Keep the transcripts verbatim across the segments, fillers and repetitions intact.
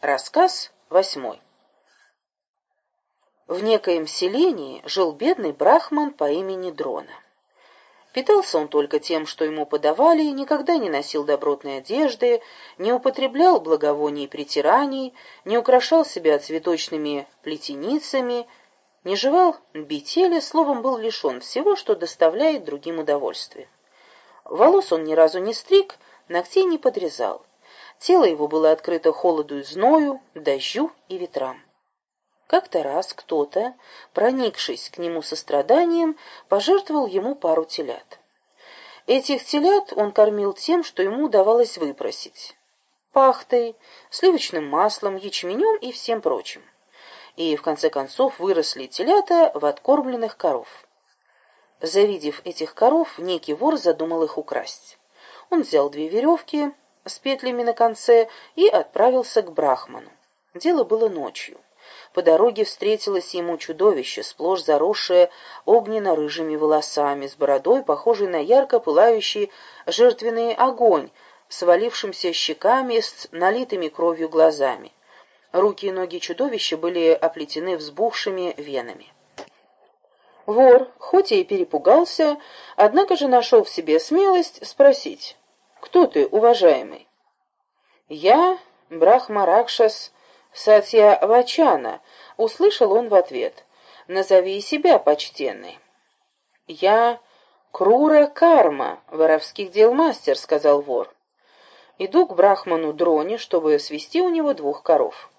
Рассказ восьмой. В некоем селении жил бедный брахман по имени Дрона. Питался он только тем, что ему подавали, никогда не носил добротной одежды, не употреблял благовоний и притираний, не украшал себя цветочными плетеницами, не жевал бетеля, словом, был лишен всего, что доставляет другим удовольствие. Волос он ни разу не стриг, ногтей не подрезал. Тело его было открыто холоду и зною, дождю и ветрам. Как-то раз кто-то, проникшись к нему состраданием, пожертвовал ему пару телят. Этих телят он кормил тем, что ему удавалось выпросить: пахтой, сливочным маслом, ячменем и всем прочим. И в конце концов выросли телята в откормленных коров. Завидев этих коров, некий вор задумал их украсть. Он взял две веревки с петлями на конце и отправился к брахману. Дело было ночью. По дороге встретилось ему чудовище, сплошь заросшее огненно-рыжими волосами, с бородой, похожей на ярко пылающий жертвенный огонь, свалившимся щеками, с налитыми кровью глазами. Руки и ноги чудовища были оплетены взбухшими венами. Вор, хоть и перепугался, однако же нашел в себе смелость спросить: «Кто ты, уважаемый?» «Я Брахма-Ракшас Сатья-Вачана», — услышал он в ответ. «Назови себя, почтенный». «Я Крура-Карма, воровских дел мастер», — сказал вор. «Иду к брахману Дроне, чтобы свести у него двух коров».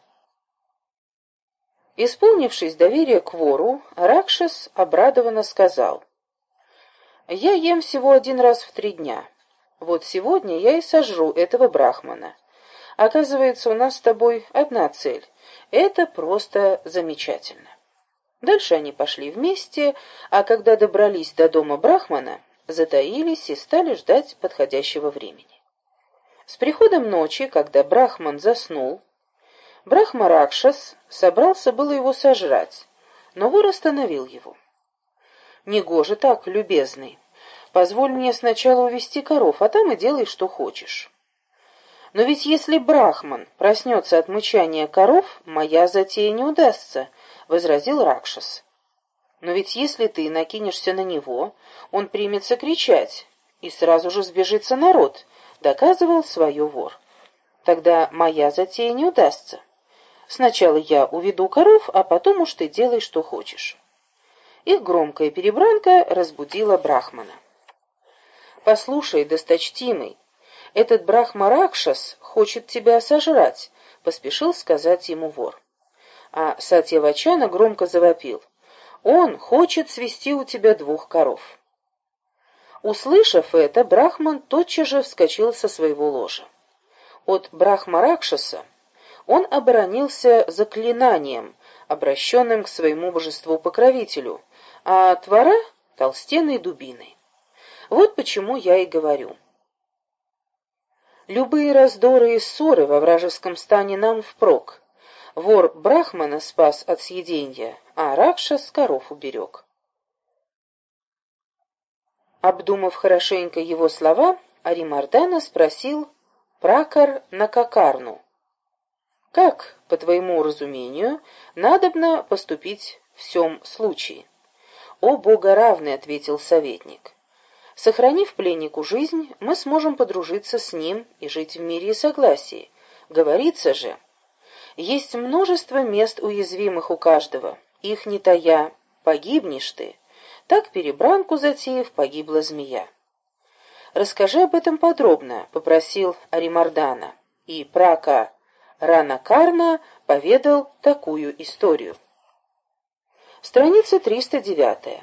Исполнившись доверия к вору, Ракшас обрадованно сказал: «Я ем всего один раз в три дня. Вот сегодня я и сожру этого брахмана. Оказывается, у нас с тобой одна цель. Это просто замечательно». Дальше они пошли вместе, а когда добрались до дома брахмана, затаились и стали ждать подходящего времени. С приходом ночи, когда брахман заснул, Брахма-Ракшас собрался было его сожрать, но вор остановил его. «Негоже так, любезный. Позволь мне сначала увести коров, а там и делай, что хочешь». «Но ведь если брахман проснется от мычания коров, моя затея не удастся», — возразил Ракшас. «Но ведь если ты накинешься на него, он примется кричать, и сразу же сбежится народ», — доказывал свое вор. «Тогда моя затея не удастся. Сначала я уведу коров, а потом уж ты делай, что хочешь». Их громкая перебранка разбудила брахмана. «Послушай, досточтимый, этот Брахма-Ракшас хочет тебя сожрать», — поспешил сказать ему вор. А Сатья-Вачана громко завопил: «Он хочет свести у тебя двух коров». Услышав это, брахман тотчас же вскочил со своего ложа. От Брахма-Ракшаса он оборонился заклинанием, обращенным к своему божеству-покровителю, а от вора — толстенной дубиной. Вот почему я и говорю: любые раздоры и ссоры во вражеском стане нам впрок. Вор брахмана спас от съеденья, а Ракшас коров уберег. Обдумав хорошенько его слова, Аримардана спросил Пракар Накакарну: «Как, по твоему разумению, надобно поступить в сём случае?» «О богоравный», — ответил советник, — «сохранив пленнику жизнь, мы сможем подружиться с ним и жить в мире и согласии. Говорится же: есть множество мест уязвимых у каждого, их не тая, погибнешь ты. Так перебранку затеяв, погибла змея». «Расскажи об этом подробно», — попросил Аримардана, и Прака Ранакарна поведал такую историю. Страница триста девятая.